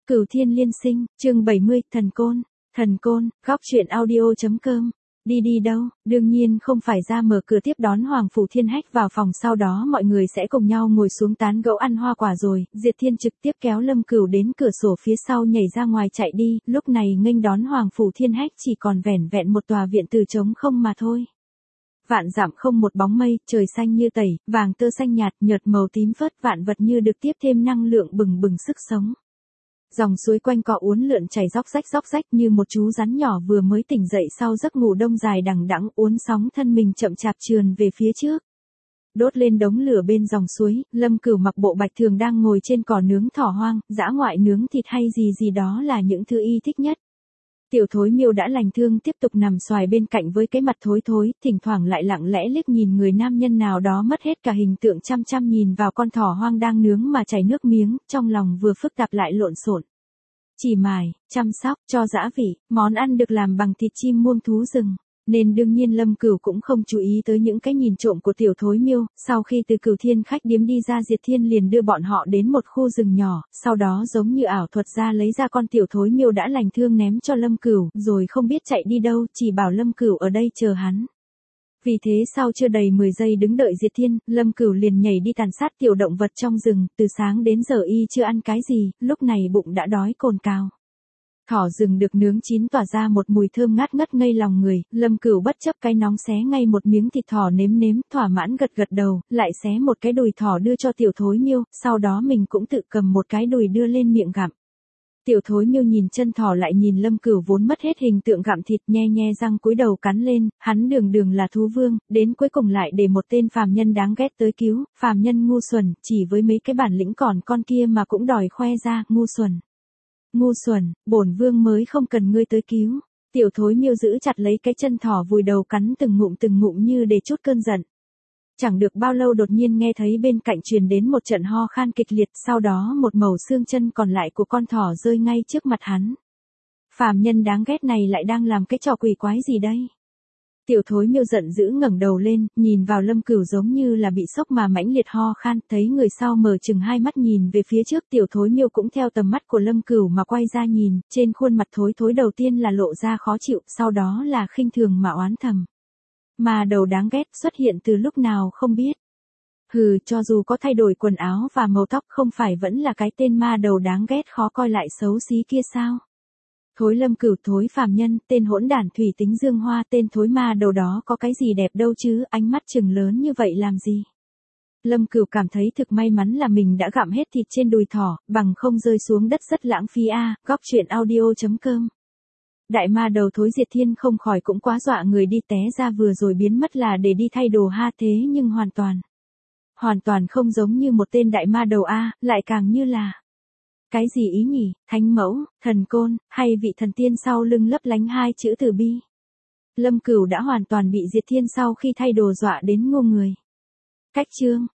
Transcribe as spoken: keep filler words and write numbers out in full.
Cửu Thiên Liên Sinh, chương bảy mươi, Thần Côn. Thần Côn, góc truyện audio.com. Đi đi đâu, đương nhiên không phải ra mở cửa tiếp đón Hoàng Phủ Thiên Hách vào phòng, sau đó mọi người sẽ cùng nhau ngồi xuống tán gẫu ăn hoa quả rồi. Diệt Thiên trực tiếp kéo Lâm Cửu đến cửa sổ phía sau nhảy ra ngoài chạy đi, lúc này nghênh đón Hoàng Phủ Thiên Hách chỉ còn vẻn vẹn một tòa viện từ trống không mà thôi. Vạn dặm không một bóng mây, trời xanh như tẩy, vàng tơ xanh nhạt, nhợt màu tím phớt, vạn vật như được tiếp thêm năng lượng bừng bừng sức sống. Dòng suối quanh co uốn lượn chảy róc rách róc rách như một chú rắn nhỏ vừa mới tỉnh dậy sau giấc ngủ đông dài đằng đẵng, uốn sóng thân mình chậm chạp trườn về phía trước. Đốt lên đống lửa bên dòng suối, Lâm Cửu mặc bộ bạch thường đang ngồi trên cỏ nướng thỏ hoang, dã ngoại nướng thịt hay gì gì đó là những thứ y thích nhất. Tiểu Thối Miêu đã lành thương tiếp tục nằm xoài bên cạnh với cái mặt thối thối, thỉnh thoảng lại lặng lẽ liếc nhìn người nam nhân nào đó mất hết cả hình tượng, chăm chăm nhìn vào con thỏ hoang đang nướng mà chảy nước miếng, trong lòng vừa phức tạp lại lộn xộn. Chỉ mài, chăm sóc, cho dã vị, món ăn được làm bằng thịt chim muông thú rừng, nên đương nhiên Lâm Cửu cũng không chú ý tới những cái nhìn trộm của Tiểu Thối Miêu. Sau khi từ Cửu Thiên khách điếm đi ra, Diệt Thiên liền đưa bọn họ đến một khu rừng nhỏ, sau đó giống như ảo thuật ra lấy ra con Tiểu Thối Miêu đã lành thương ném cho Lâm Cửu, rồi không biết chạy đi đâu, chỉ bảo Lâm Cửu ở đây chờ hắn. Vì thế sau chưa đầy mười giây đứng đợi Diệt Thiên, Lâm Cửu liền nhảy đi tàn sát tiểu động vật trong rừng, từ sáng đến giờ y chưa ăn cái gì, lúc này bụng đã đói cồn cào. Thỏ rừng được nướng chín tỏa ra một mùi thơm ngát ngất ngây lòng người, Lâm Cửu bất chấp cái nóng xé ngay một miếng thịt thỏ nếm nếm, thỏa mãn gật gật đầu, lại xé một cái đùi thỏ đưa cho Tiểu Thối Miêu, sau đó mình cũng tự cầm một cái đùi đưa lên miệng gặm. Tiểu Thối Miêu nhìn chân thỏ lại nhìn Lâm Cửu vốn mất hết hình tượng gặm thịt, nhe nhe răng cúi đầu cắn lên, hắn đường đường là thú vương, đến cuối cùng lại để một tên phàm nhân đáng ghét tới cứu, phàm nhân ngu xuẩn, chỉ với mấy cái bản lĩnh còn con kia mà cũng đòi khoe ra, ngu xuẩn. Ngu xuẩn, bổn vương mới không cần ngươi tới cứu. Tiểu Thối Miêu giữ chặt lấy cái chân thỏ vùi đầu cắn từng ngụm từng ngụm như để chút cơn giận. Chẳng được bao lâu đột nhiên nghe thấy bên cạnh truyền đến một trận ho khan kịch liệt, sau đó một mẩu xương chân còn lại của con thỏ rơi ngay trước mặt hắn. Phàm nhân đáng ghét này lại đang làm cái trò quỷ quái gì đây? Tiểu Thối Miêu giận dữ ngẩng đầu lên, nhìn vào Lâm Cửu giống như là bị sốc mà mãnh liệt ho khan, thấy người sau mở chừng hai mắt nhìn về phía trước, Tiểu Thối Miêu cũng theo tầm mắt của Lâm Cửu mà quay ra nhìn, trên khuôn mặt thối thối đầu tiên là lộ ra khó chịu, sau đó là khinh thường mà oán thầm. Mà đầu đáng ghét xuất hiện từ lúc nào không biết. Hừ, cho dù có thay đổi quần áo và màu tóc không phải vẫn là cái tên ma đầu đáng ghét khó coi lại xấu xí kia sao? Thối Lâm Cửu, thối phàm nhân, tên hỗn đản thủy tính dương hoa, tên thối ma đầu đó có cái gì đẹp đâu chứ, ánh mắt trừng lớn như vậy làm gì? Lâm Cửu cảm thấy thực may mắn là mình đã gặm hết thịt trên đùi thỏ, bằng không rơi xuống đất rất lãng phí a. À, góc truyện audio.com. Đại ma đầu thối Diệt Thiên không khỏi cũng quá dọa người đi, té ra vừa rồi biến mất là để đi thay đồ ha, thế nhưng hoàn toàn. Hoàn toàn không giống như một tên đại ma đầu a, à, lại càng như là. Cái gì ý nhỉ, thánh mẫu, thần côn, hay vị thần tiên sau lưng lấp lánh hai chữ từ bi. Lâm Cửu đã hoàn toàn bị Diệt Thiên sau khi thay đồ dọa đến ngu người. Cách chương.